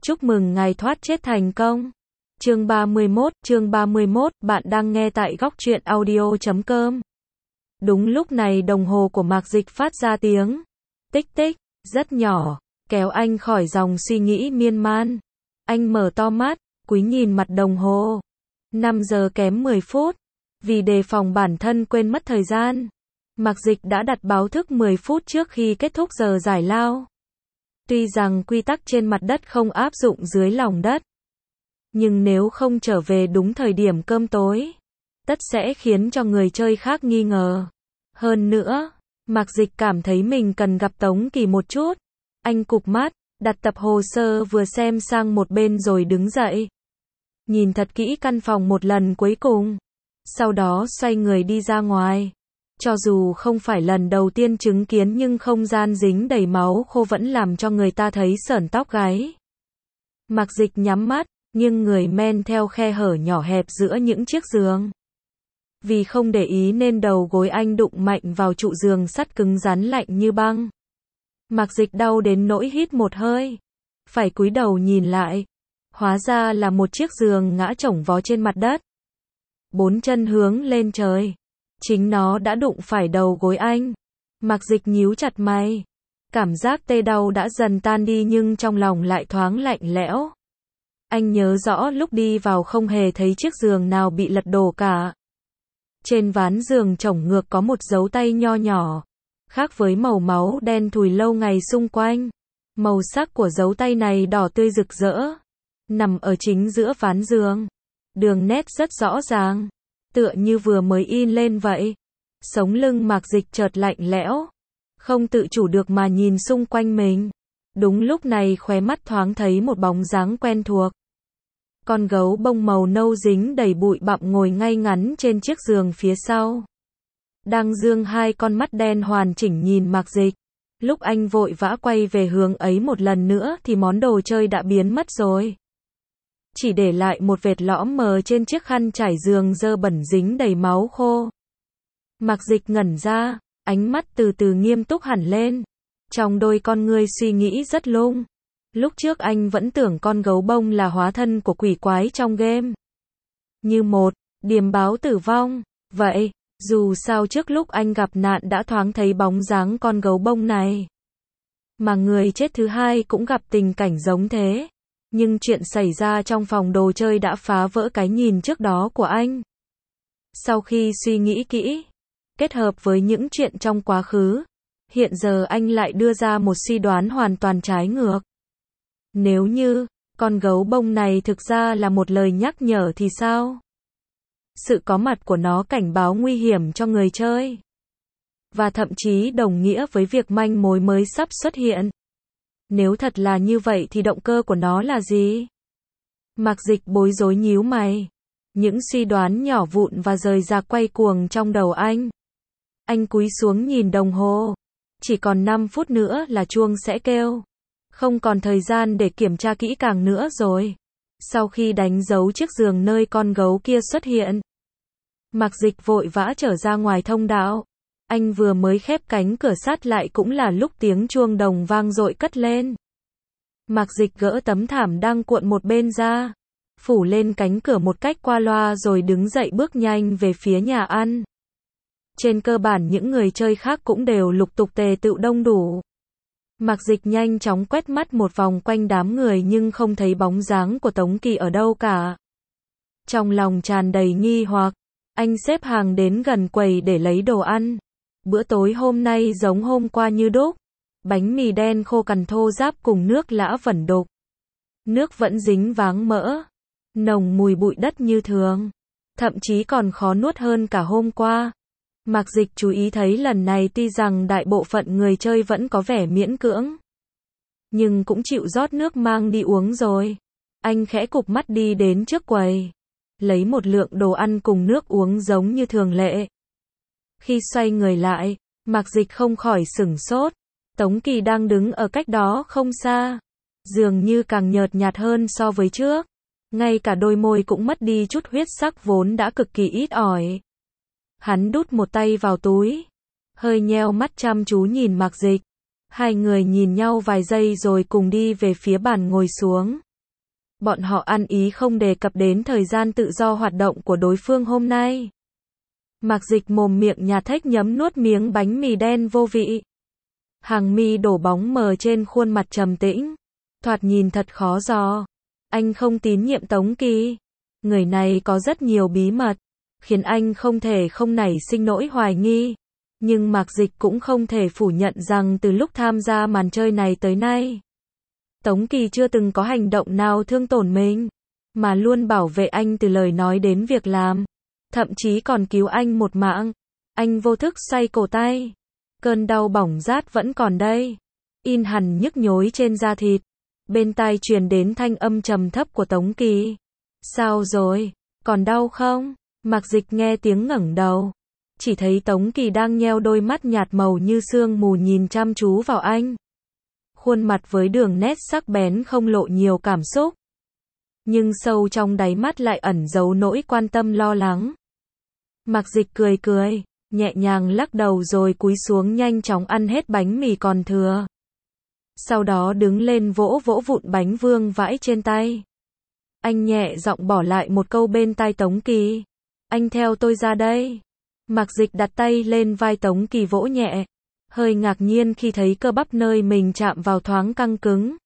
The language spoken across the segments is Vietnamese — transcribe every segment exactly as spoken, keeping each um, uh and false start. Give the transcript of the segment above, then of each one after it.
Chúc mừng ngài thoát chết thành công. Chương ba mươi mốt, chương ba mươi mốt, bạn đang nghe tại góc truyện audio chấm com. Đúng lúc này đồng hồ của Mạc Dịch phát ra tiếng tích tích, rất nhỏ, kéo anh khỏi dòng suy nghĩ miên man. Anh mở to mắt, cúi nhìn mặt đồng hồ. năm giờ kém mười phút. Vì đề phòng bản thân quên mất thời gian, Mạc Dịch đã đặt báo thức mười phút trước khi kết thúc giờ giải lao. Tuy rằng quy tắc trên mặt đất không áp dụng dưới lòng đất, nhưng nếu không trở về đúng thời điểm cơm tối, tất sẽ khiến cho người chơi khác nghi ngờ. Hơn nữa, Mạc Dịch cảm thấy mình cần gặp Tống Kỳ một chút. Anh cụp mắt, đặt tập hồ sơ vừa xem sang một bên rồi đứng dậy. Nhìn thật kỹ căn phòng một lần cuối cùng. Sau đó xoay người đi ra ngoài. Cho dù không phải lần đầu tiên chứng kiến nhưng không gian dính đầy máu khô vẫn làm cho người ta thấy sởn tóc gáy. Mạc Dịch nhắm mắt, nhưng người men theo khe hở nhỏ hẹp giữa những chiếc giường. Vì không để ý nên đầu gối anh đụng mạnh vào trụ giường sắt cứng rắn lạnh như băng. Mạc Dịch đau đến nỗi hít một hơi. Phải cúi đầu nhìn lại. Hóa ra là một chiếc giường ngã chổng vó trên mặt đất. Bốn chân hướng lên trời. Chính nó đã đụng phải đầu gối anh. Mạc Dịch nhíu chặt mày. Cảm giác tê đau đã dần tan đi nhưng trong lòng lại thoáng lạnh lẽo. Anh nhớ rõ lúc đi vào không hề thấy chiếc giường nào bị lật đổ cả. Trên ván giường chổng ngược có một dấu tay nho nhỏ. Khác với màu máu đen thùi lâu ngày xung quanh. Màu sắc của dấu tay này đỏ tươi rực rỡ. Nằm ở chính giữa ván giường. Đường nét rất rõ ràng. Tựa như vừa mới in lên vậy. Sống lưng Mạc Dịch chợt lạnh lẽo. Không tự chủ được mà nhìn xung quanh mình. Đúng lúc này khóe mắt thoáng thấy một bóng dáng quen thuộc. Con gấu bông màu nâu dính đầy bụi bặm ngồi ngay ngắn trên chiếc giường phía sau. Đang dương hai con mắt đen hoàn chỉnh nhìn Mạc Dịch. Lúc anh vội vã quay về hướng ấy một lần nữa thì món đồ chơi đã biến mất rồi. Chỉ để lại một vệt lõm mờ trên chiếc khăn trải giường dơ bẩn dính đầy máu khô. Mạc Dịch ngẩn ra, ánh mắt từ từ nghiêm túc hẳn lên. Trong đôi con ngươi suy nghĩ rất lung. Lúc trước anh vẫn tưởng con gấu bông là hóa thân của quỷ quái trong game. Như một điềm báo tử vong. Vậy, dù sao trước lúc anh gặp nạn đã thoáng thấy bóng dáng con gấu bông này. Mà người chết thứ hai cũng gặp tình cảnh giống thế. Nhưng chuyện xảy ra trong phòng đồ chơi đã phá vỡ cái nhìn trước đó của anh. Sau khi suy nghĩ kỹ, kết hợp với những chuyện trong quá khứ, hiện giờ anh lại đưa ra một suy đoán hoàn toàn trái ngược. Nếu như, con gấu bông này thực ra là một lời nhắc nhở thì sao? Sự có mặt của nó cảnh báo nguy hiểm cho người chơi. Và thậm chí đồng nghĩa với việc manh mối mới sắp xuất hiện. Nếu thật là như vậy thì động cơ của nó là gì? Mạc Dịch bối rối nhíu mày. Những suy đoán nhỏ vụn và rời rạc quay cuồng trong đầu anh. Anh cúi xuống nhìn đồng hồ. Chỉ còn năm phút nữa là chuông sẽ kêu. Không còn thời gian để kiểm tra kỹ càng nữa rồi. Sau khi đánh dấu chiếc giường nơi con gấu kia xuất hiện, Mạc Dịch vội vã trở ra ngoài thông đạo. Anh vừa mới khép cánh cửa sắt lại cũng là lúc tiếng chuông đồng vang dội cất lên. Mạc Dịch gỡ tấm thảm đang cuộn một bên ra, phủ lên cánh cửa một cách qua loa rồi đứng dậy bước nhanh về phía nhà ăn. Trên cơ bản những người chơi khác cũng đều lục tục tề tựu đông đủ. Mạc Dịch nhanh chóng quét mắt một vòng quanh đám người nhưng không thấy bóng dáng của Tống Kỳ ở đâu cả. Trong lòng tràn đầy nghi hoặc, anh xếp hàng đến gần quầy để lấy đồ ăn. Bữa tối hôm nay giống hôm qua như đúc. Bánh mì đen khô cằn thô ráp cùng nước lã vẩn đục. Nước vẫn dính váng mỡ. Nồng mùi bụi đất như thường. Thậm chí còn khó nuốt hơn cả hôm qua. Mạc Dịch chú ý thấy lần này tuy rằng đại bộ phận người chơi vẫn có vẻ miễn cưỡng. Nhưng cũng chịu rót nước mang đi uống rồi. Anh khẽ cụp mắt đi đến trước quầy. Lấy một lượng đồ ăn cùng nước uống giống như thường lệ. Khi xoay người lại, Mạc Dịch không khỏi sửng sốt. Tống Kỳ đang đứng ở cách đó không xa. Dường như càng nhợt nhạt hơn so với trước. Ngay cả đôi môi cũng mất đi chút huyết sắc vốn đã cực kỳ ít ỏi. Hắn đút một tay vào túi. Hơi nheo mắt chăm chú nhìn Mạc Dịch. Hai người nhìn nhau vài giây rồi cùng đi về phía bàn ngồi xuống. Bọn họ ăn ý không đề cập đến thời gian tự do hoạt động của đối phương hôm nay. Mạc Dịch mồm miệng nhà thách nhấm nuốt miếng bánh mì đen vô vị. Hàng mi đổ bóng mờ trên khuôn mặt trầm tĩnh. Thoạt nhìn thật khó dò. Anh không tín nhiệm Tống Kỳ. Người này có rất nhiều bí mật, khiến anh không thể không nảy sinh nỗi hoài nghi. Nhưng Mạc Dịch cũng không thể phủ nhận rằng từ lúc tham gia màn chơi này tới nay, Tống Kỳ chưa từng có hành động nào thương tổn mình, mà luôn bảo vệ anh từ lời nói đến việc làm. Thậm chí còn cứu anh một mạng. Anh vô thức xoay cổ tay. Cơn đau bỏng rát vẫn còn đây. In hằn nhức nhối trên da thịt. Bên tai truyền đến thanh âm trầm thấp của Tống Kỳ. Sao rồi? Còn đau không? Mạc Dịch nghe tiếng ngẩng đầu. Chỉ thấy Tống Kỳ đang nheo đôi mắt nhạt màu như sương mù nhìn chăm chú vào anh. Khuôn mặt với đường nét sắc bén không lộ nhiều cảm xúc. Nhưng sâu trong đáy mắt lại ẩn giấu nỗi quan tâm lo lắng. Mạc Dịch cười cười, nhẹ nhàng lắc đầu rồi cúi xuống nhanh chóng ăn hết bánh mì còn thừa. Sau đó đứng lên vỗ vỗ vụn bánh vương vãi trên tay. Anh nhẹ giọng bỏ lại một câu bên tai Tống Kỳ. Anh theo tôi ra đây. Mạc Dịch đặt tay lên vai Tống Kỳ vỗ nhẹ. Hơi ngạc nhiên khi thấy cơ bắp nơi mình chạm vào thoáng căng cứng.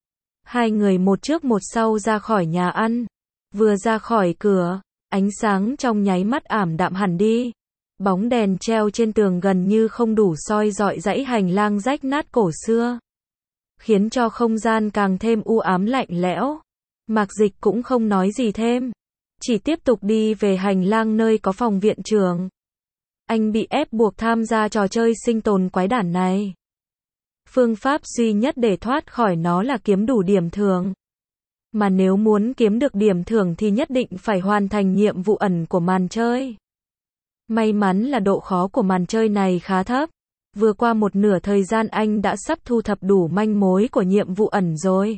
Hai người một trước một sau ra khỏi nhà ăn. Vừa ra khỏi cửa, ánh sáng trong nháy mắt ảm đạm hẳn đi. Bóng đèn treo trên tường gần như không đủ soi rọi dãy hành lang rách nát cổ xưa, khiến cho không gian càng thêm u ám lạnh lẽo. Mạc Dịch cũng không nói gì thêm, chỉ tiếp tục đi về hành lang nơi có phòng viện trưởng. Anh bị ép buộc tham gia trò chơi sinh tồn quái đản này. Phương pháp duy nhất để thoát khỏi nó là kiếm đủ điểm thưởng. Mà nếu muốn kiếm được điểm thưởng thì nhất định phải hoàn thành nhiệm vụ ẩn của màn chơi. May mắn là độ khó của màn chơi này khá thấp. Vừa qua một nửa thời gian anh đã sắp thu thập đủ manh mối của nhiệm vụ ẩn rồi.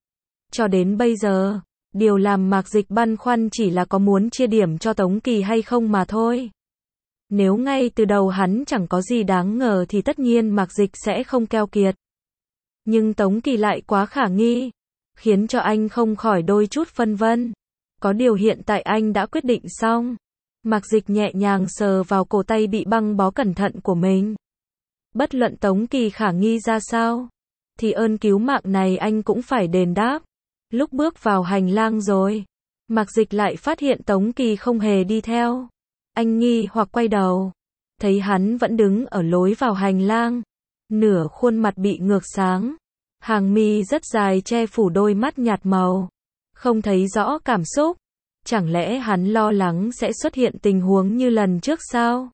Cho đến bây giờ, điều làm Mạc Dịch băn khoăn chỉ là có muốn chia điểm cho Tống Kỳ hay không mà thôi. Nếu ngay từ đầu hắn chẳng có gì đáng ngờ thì tất nhiên Mạc Dịch sẽ không keo kiệt. Nhưng Tống Kỳ lại quá khả nghi, khiến cho anh không khỏi đôi chút phân vân. Có điều hiện tại anh đã quyết định xong. Mạc Dịch nhẹ nhàng sờ vào cổ tay bị băng bó cẩn thận của mình. Bất luận Tống Kỳ khả nghi ra sao, thì ơn cứu mạng này anh cũng phải đền đáp. Lúc bước vào hành lang rồi, Mạc Dịch lại phát hiện Tống Kỳ không hề đi theo. Anh nghi hoặc quay đầu, thấy hắn vẫn đứng ở lối vào hành lang, nửa khuôn mặt bị ngược sáng, hàng mi rất dài che phủ đôi mắt nhạt màu, không thấy rõ cảm xúc. Chẳng lẽ hắn lo lắng sẽ xuất hiện tình huống như lần trước sao?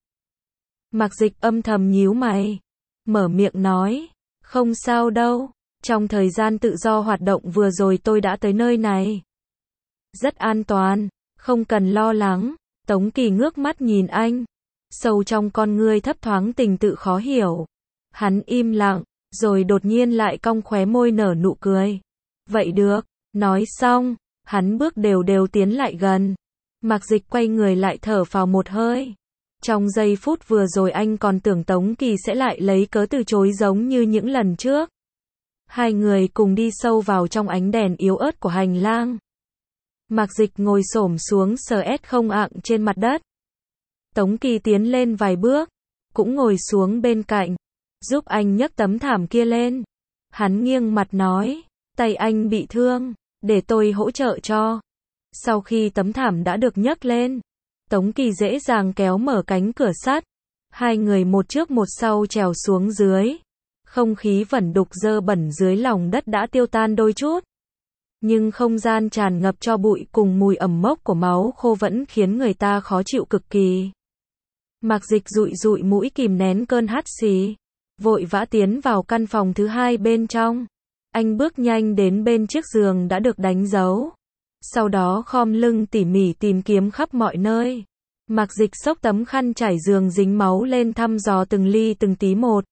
Mạc Dịch âm thầm nhíu mày, mở miệng nói, không sao đâu, trong thời gian tự do hoạt động vừa rồi tôi đã tới nơi này. Rất an toàn, không cần lo lắng. Tống Kỳ ngước mắt nhìn anh, sâu trong con ngươi thấp thoáng tình tự khó hiểu. Hắn im lặng, rồi đột nhiên lại cong khóe môi nở nụ cười. Vậy được, nói xong, hắn bước đều đều tiến lại gần. Mạc Dịch quay người lại thở phào một hơi. Trong giây phút vừa rồi anh còn tưởng Tống Kỳ sẽ lại lấy cớ từ chối giống như những lần trước. Hai người cùng đi sâu vào trong ánh đèn yếu ớt của hành lang. Mạc Dịch ngồi xổm xuống sờ ét không ạng trên mặt đất. Tống Kỳ tiến lên vài bước, cũng ngồi xuống bên cạnh, giúp anh nhấc tấm thảm kia lên. Hắn nghiêng mặt nói, tay anh bị thương, để tôi hỗ trợ cho. Sau khi tấm thảm đã được nhấc lên, Tống Kỳ dễ dàng kéo mở cánh cửa sắt. Hai người một trước một sau trèo xuống dưới. Không khí vẩn đục dơ bẩn dưới lòng đất đã tiêu tan đôi chút. Nhưng không gian tràn ngập cho bụi cùng mùi ẩm mốc của máu khô vẫn khiến người ta khó chịu cực kỳ. Mạc Dịch dụi dụi mũi kìm nén cơn hắt xì, vội vã tiến vào căn phòng thứ hai bên trong. Anh bước nhanh đến bên chiếc giường đã được đánh dấu. Sau đó khom lưng tỉ mỉ tìm kiếm khắp mọi nơi. Mạc Dịch xốc tấm khăn trải giường dính máu lên thăm dò từng ly từng tí một.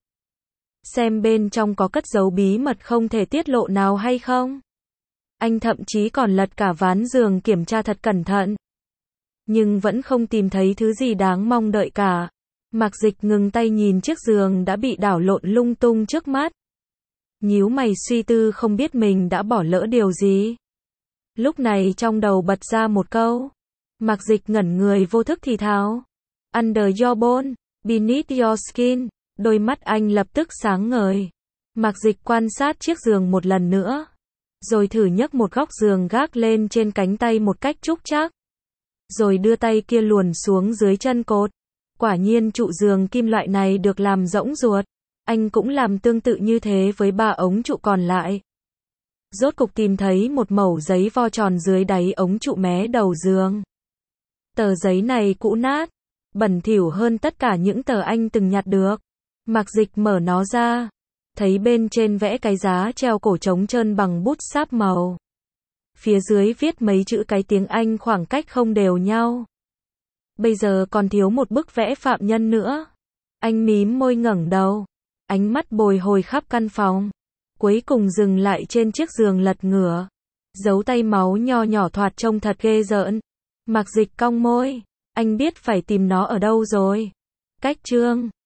Xem bên trong có cất giấu bí mật không thể tiết lộ nào hay không. Anh thậm chí còn lật cả ván giường kiểm tra thật cẩn thận. Nhưng vẫn không tìm thấy thứ gì đáng mong đợi cả. Mạc Dịch ngừng tay nhìn chiếc giường đã bị đảo lộn lung tung trước mắt. Nhíu mày suy tư không biết mình đã bỏ lỡ điều gì. Lúc này trong đầu bật ra một câu. Mạc Dịch ngẩn người vô thức thì thào. Under your bone, beneath your skin. Đôi mắt anh lập tức sáng ngời. Mạc Dịch quan sát chiếc giường một lần nữa. Rồi thử nhấc một góc giường gác lên trên cánh tay một cách trúc trác. Rồi đưa tay kia luồn xuống dưới chân cột. Quả nhiên trụ giường kim loại này được làm rỗng ruột. Anh cũng làm tương tự như thế với ba ống trụ còn lại. Rốt cục tìm thấy một mẩu giấy vo tròn dưới đáy ống trụ mé đầu giường. Tờ giấy này cũ nát, bẩn thỉu hơn tất cả những tờ anh từng nhặt được. Mạc Dịch mở nó ra, thấy bên trên vẽ cái giá treo cổ trống trơn bằng bút sáp màu. Phía dưới viết mấy chữ cái tiếng Anh khoảng cách không đều nhau. Bây giờ còn thiếu một bức vẽ phạm nhân nữa. Anh mím môi ngẩng đầu, ánh mắt bồi hồi khắp căn phòng. Cuối cùng dừng lại trên chiếc giường lật ngửa. Dấu tay máu nho nhỏ thoạt trông thật ghê rợn. Mạc Dịch cong môi, anh biết phải tìm nó ở đâu rồi. Cách chương